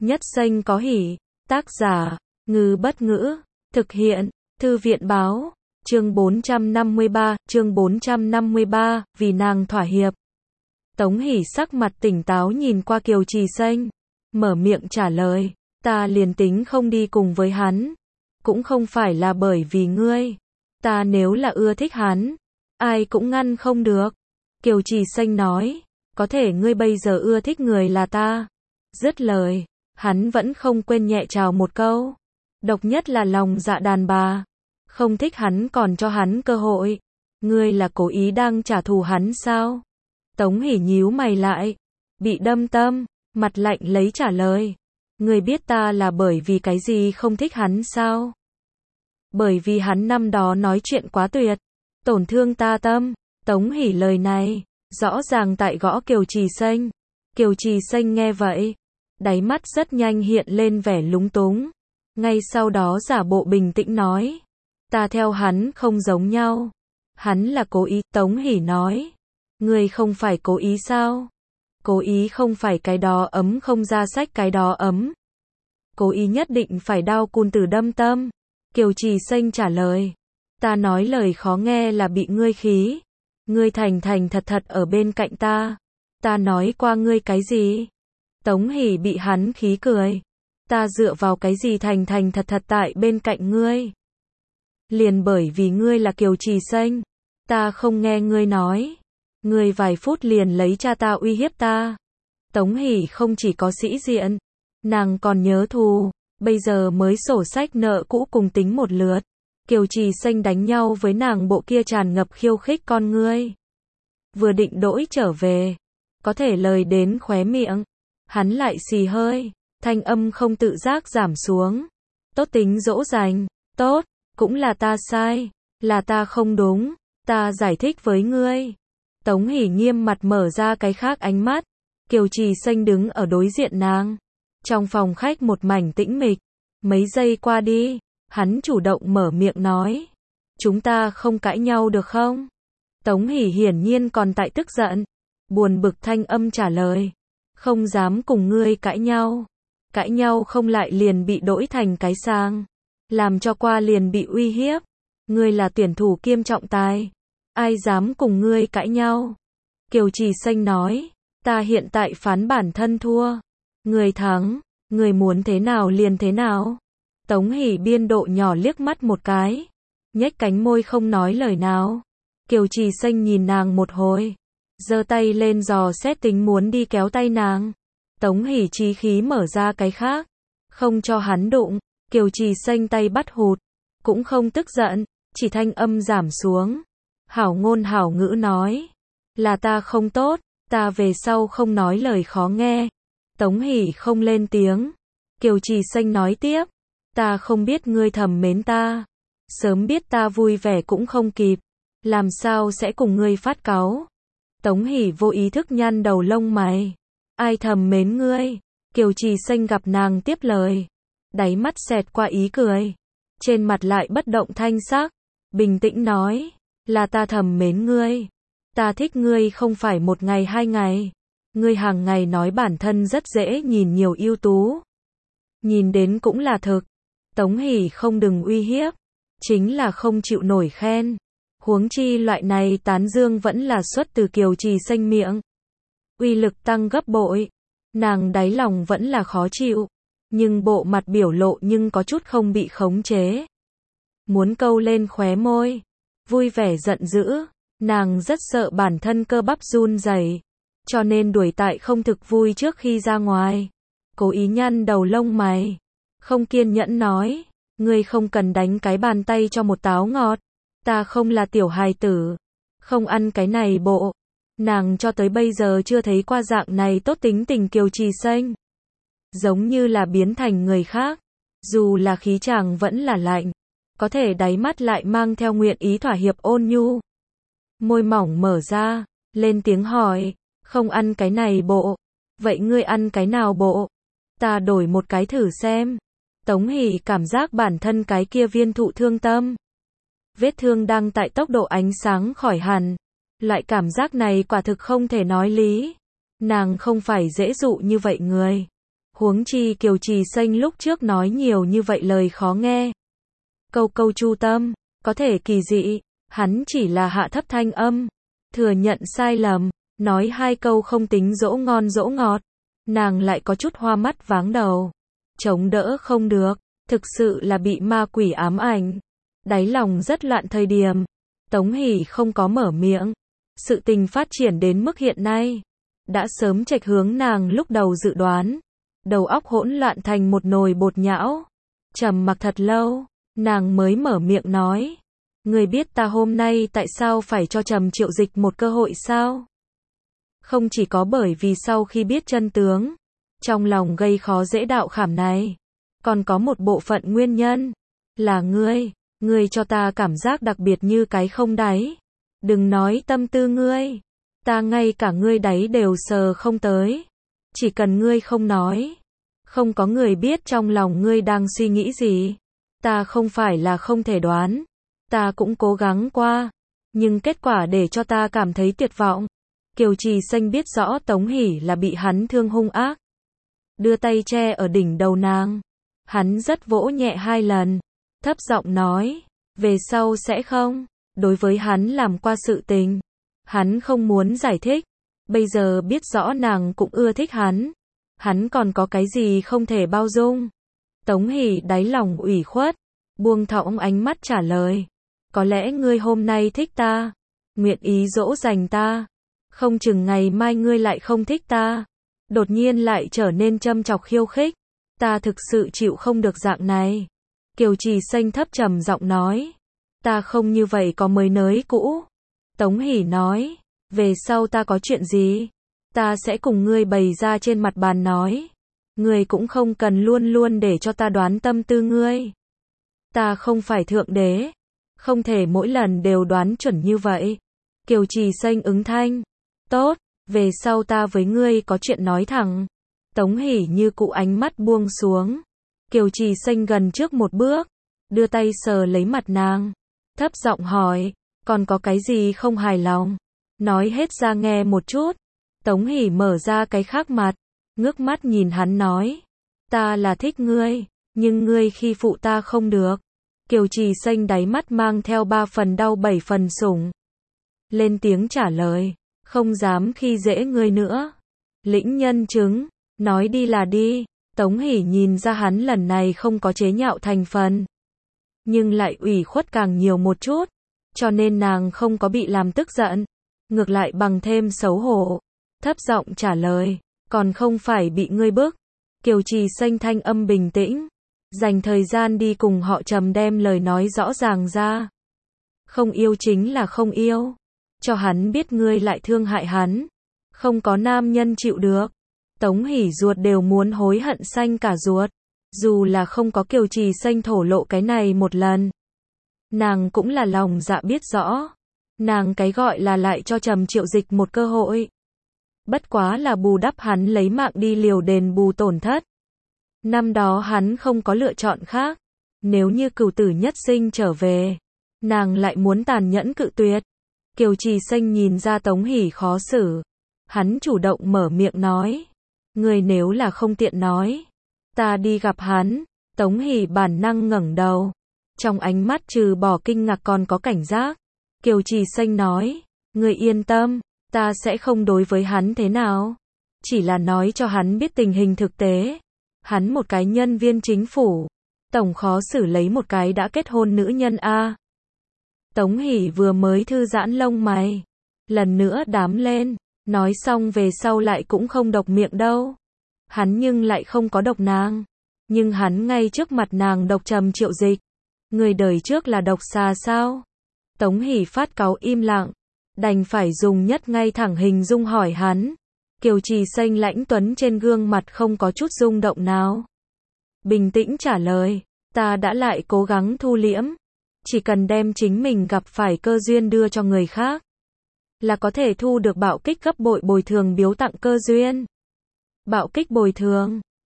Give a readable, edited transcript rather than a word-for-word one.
Nhất xanh có hỉ. Tác giả, Ngư Bất Ngữ. Thực hiện, Thư viện Báo. Chương 453, vì nàng thỏa hiệp. Tống Hỷ sắc mặt tỉnh táo nhìn qua Kiều Trì Xanh, mở miệng trả lời, ta liền tính không đi cùng với hắn, cũng không phải là bởi vì ngươi, ta nếu là ưa thích hắn, ai cũng ngăn không được. Kiều Trì Xanh nói, có thể ngươi bây giờ ưa thích người là ta. Dứt lời, hắn vẫn không quên nhẹ chào một câu, độc nhất là lòng dạ đàn bà, không thích hắn còn cho hắn cơ hội, ngươi là cố ý đang trả thù hắn sao? Tống Hỷ nhíu mày lại, bị đâm tâm, mặt lạnh lấy trả lời, ngươi biết ta là bởi vì cái gì không thích hắn sao? Bởi vì hắn năm đó nói chuyện quá tuyệt, tổn thương ta tâm. Tống Hỷ lời này, rõ ràng tại gõ Kiều Trì Xanh. Kiều Trì Xanh nghe vậy, đáy mắt rất nhanh hiện lên vẻ lúng túng, ngay sau đó giả bộ bình tĩnh nói, ta theo hắn không giống nhau, hắn là cố ý. Tống Hỷ nói, ngươi không phải cố ý sao? Cố ý không phải cái đó ấm không ra sách cái đó ấm. Cố ý nhất định phải đao cùn tử đâm tâm. Kiều Trì Xanh trả lời, ta nói lời khó nghe là bị ngươi khí. Ngươi thành thành thật thật ở bên cạnh ta. Ta nói qua ngươi cái gì? Tống Hỷ bị hắn khí cười. Ta dựa vào cái gì thành thành thật thật tại bên cạnh ngươi? Liền bởi vì ngươi là Kiều Trì Xanh. Ta không nghe ngươi nói. Ngươi vài phút liền lấy cha ta uy hiếp ta. Tống Hỷ không chỉ có sĩ diện, nàng còn nhớ thù, bây giờ mới sổ sách nợ cũ cùng tính một lượt. Kiều Trì Xanh đánh nhau với nàng bộ kia tràn ngập khiêu khích con ngươi. Vừa định đỗi trở về, có thể lời đến khóe miệng, hắn lại xì hơi, thanh âm không tự giác giảm xuống. Tốt tính dỗ dành, tốt, cũng là ta sai, là ta không đúng, ta giải thích với ngươi. Tống Hỷ nghiêm mặt mở ra cái khác ánh mắt, Kiều Trì Xanh đứng ở đối diện nàng. Trong phòng khách một mảnh tĩnh mịch, mấy giây qua đi, hắn chủ động mở miệng nói, chúng ta không cãi nhau được không? Tống Hỷ hiển nhiên còn tại tức giận, buồn bực thanh âm trả lời, không dám cùng ngươi cãi nhau không lại liền bị đỗi thành cái sang, làm cho qua liền bị uy hiếp, ngươi là tuyển thủ kiêm trọng tài, ai dám cùng ngươi cãi nhau? Kiều Trì Xanh nói, ta hiện tại phán bản thân thua, ngươi thắng, ngươi muốn thế nào liền thế nào. Tống Hỷ biên độ nhỏ liếc mắt một cái, nhếch cánh môi không nói lời nào. Kiều Trì Xanh nhìn nàng một hồi, giơ tay lên dò xét tính muốn đi kéo tay nàng. Tống Hỷ chí khí mở ra cái khác, không cho hắn đụng. Kiều Trì Xanh tay bắt hụt, cũng không tức giận, chỉ thanh âm giảm xuống, hảo ngôn hảo ngữ nói, là ta không tốt, ta về sau không nói lời khó nghe. Tống Hỷ không lên tiếng. Kiều Trì Xanh nói tiếp, ta không biết ngươi thầm mến ta, sớm biết ta vui vẻ cũng không kịp, làm sao sẽ cùng ngươi phát cáu. Tống Hỷ vô ý thức nhăn đầu lông mày, ai thầm mến ngươi? Kiều Trì Xanh gặp nàng tiếp lời, đáy mắt xẹt qua ý cười, trên mặt lại bất động thanh sắc, bình tĩnh nói, là ta thầm mến ngươi, ta thích ngươi không phải một ngày hai ngày, ngươi hàng ngày nói bản thân rất dễ nhìn nhiều ưu tú, nhìn đến cũng là thực. Tống Hỷ không đừng uy hiếp, chính là không chịu nổi khen, huống chi loại này tán dương vẫn là xuất từ Kiều Trì Xanh miệng, uy lực tăng gấp bội. Nàng đáy lòng vẫn là khó chịu, nhưng bộ mặt biểu lộ nhưng có chút không bị khống chế, muốn câu lên khóe môi, vui vẻ giận dữ. Nàng rất sợ bản thân cơ bắp run rẩy, cho nên đuổi tại không thực vui trước khi ra ngoài, cố ý nhăn đầu lông mày, không kiên nhẫn nói, ngươi không cần đánh cái bàn tay cho một táo ngọt, ta không là tiểu hài tử, không ăn cái này bộ. Nàng cho tới bây giờ chưa thấy qua dạng này tốt tính tình Kiều Trì Xanh, giống như là biến thành người khác, dù là khí chàng vẫn là lạnh, có thể đáy mắt lại mang theo nguyện ý thỏa hiệp ôn nhu. Môi mỏng mở ra, lên tiếng hỏi, không ăn cái này bộ, vậy ngươi ăn cái nào bộ? Ta đổi một cái thử xem. Tống Hỷ cảm giác bản thân cái kia viên thụ thương tâm, vết thương đang tại tốc độ ánh sáng khỏi hẳn, loại cảm giác này quả thực không thể nói lý. Nàng không phải dễ dụ như vậy người, Huống chi Kiều Trì Xanh lúc trước nói nhiều như vậy lời khó nghe. Câu câu chu tâm, có thể kỳ dị, hắn chỉ là hạ thấp thanh âm, thừa nhận sai lầm, nói hai câu không tính dỗ ngon dỗ ngọt. Nàng lại có chút hoa mắt váng đầu, chống đỡ không được, thực sự là bị ma quỷ ám ảnh. Đáy lòng rất loạn thời điểm, Tống Hỷ không có mở miệng. Sự tình phát triển đến mức hiện nay, đã sớm chệch hướng nàng lúc đầu dự đoán. Đầu óc hỗn loạn thành một nồi bột nhão. Trầm mặc thật lâu, nàng mới mở miệng nói. Ngươi biết ta hôm nay tại sao phải cho Trầm Triệu Dịch một cơ hội sao? Không chỉ có bởi vì sau khi biết chân tướng, trong lòng gây khó dễ đạo khảm này, còn có một bộ phận nguyên nhân, là ngươi cho ta cảm giác đặc biệt như cái không đáy. Đừng nói tâm tư ngươi, ta ngay cả ngươi đáy đều sờ không tới. Chỉ cần ngươi không nói, không có người biết trong lòng ngươi đang suy nghĩ gì. Ta không phải là không thể đoán, ta cũng cố gắng qua, nhưng kết quả để cho ta cảm thấy tuyệt vọng. Kiều Trì Xanh biết rõ Tống Hỷ là bị hắn thương hung ác, đưa tay che ở đỉnh đầu nàng. Hắn rất vỗ nhẹ 2 lần, thấp giọng nói, về sau sẽ không. Đối với hắn làm qua sự tình, hắn không muốn giải thích. Bây giờ biết rõ nàng cũng ưa thích hắn còn có cái gì không thể bao dung. Tống Hỷ đáy lòng ủy khuất, buông thõng ánh mắt trả lời, có lẽ ngươi hôm nay thích ta, nguyện ý dỗ dành ta, không chừng ngày mai ngươi lại không thích ta, đột nhiên lại trở nên châm chọc khiêu khích. Ta thực sự chịu không được dạng này. Kiều Trì Xanh thấp trầm giọng nói, ta không như vậy có mới nới cũ. Tống Hỷ nói, về sau ta có chuyện gì, ta sẽ cùng ngươi bày ra trên mặt bàn nói. Ngươi cũng không cần luôn luôn để cho ta đoán tâm tư ngươi. Ta không phải thượng đế, không thể mỗi lần đều đoán chuẩn như vậy. Kiều Trì Xanh ứng thanh, tốt, về sau ta với ngươi có chuyện nói thẳng. Tống Hỷ như cụ ánh mắt buông xuống. Kiều Trì Xanh gần trước một bước, đưa tay sờ lấy mặt nàng, thấp giọng hỏi, còn có cái gì không hài lòng? Nói hết ra nghe một chút. Tống Hỷ mở ra cái khác mặt, ngước mắt nhìn hắn nói, ta là thích ngươi, nhưng ngươi khi phụ ta không được. Kiều Trì Xanh đáy mắt mang theo 3 phần đau 7 phần sủng. Lên tiếng trả lời, không dám khi dễ ngươi nữa. Lĩnh nhân chứng, nói đi là đi. Tống Hỷ nhìn ra hắn lần này không có chế nhạo thành phần, nhưng lại ủy khuất càng nhiều một chút, cho nên nàng không có bị làm tức giận, ngược lại bằng thêm xấu hổ, thấp giọng trả lời, còn không phải bị ngươi bức. Kiều Trì Xanh thanh âm bình tĩnh, dành thời gian đi cùng họ Trầm đem lời nói rõ ràng ra. Không yêu chính là không yêu, cho hắn biết ngươi lại thương hại hắn, không có nam nhân chịu được. Tống Hỷ ruột đều muốn hối hận xanh cả ruột, dù là không có Kiều Trì Xanh thổ lộ cái này một lần. Nàng cũng là lòng dạ biết rõ, nàng cái gọi là lại cho Trầm Triệu Dịch một cơ hội. Bất quá là bù đắp hắn lấy mạng đi liều đền bù tổn thất. Năm đó hắn không có lựa chọn khác, nếu như cửu tử nhất sinh trở về, nàng lại muốn tàn nhẫn cự tuyệt. Kiều Trì Xanh nhìn ra Tống Hỷ khó xử, hắn chủ động mở miệng nói, ngươi nếu là không tiện nói, ta đi gặp hắn. Tống Hỷ bản năng ngẩng đầu, trong ánh mắt trừ bỏ kinh ngạc còn có cảnh giác. Kiều Trì Xanh nói, ngươi yên tâm, ta sẽ không đối với hắn thế nào, chỉ là nói cho hắn biết tình hình thực tế. Hắn một cái nhân viên chính phủ, tổng khó xử lấy một cái đã kết hôn nữ nhân a. Tống Hỷ vừa mới thư giãn lông mày, lần nữa đám lên, nói xong về sau lại cũng không độc miệng đâu. Hắn nhưng lại không có độc nàng, nhưng hắn ngay trước mặt nàng độc Trầm Triệu Dịch. Người đời trước là độc xà sao? Tống Hỷ phát cáu im lặng, đành phải dùng nhất ngay thẳng hình dung hỏi hắn. Kiều Trì Xanh lãnh tuấn trên gương mặt không có chút rung động nào, bình tĩnh trả lời, ta đã lại cố gắng thu liễm, chỉ cần đem chính mình gặp phải cơ duyên đưa cho người khác, là có thể thu được bạo kích gấp bội bồi thường biếu tặng cơ duyên. Bạo kích bồi thường,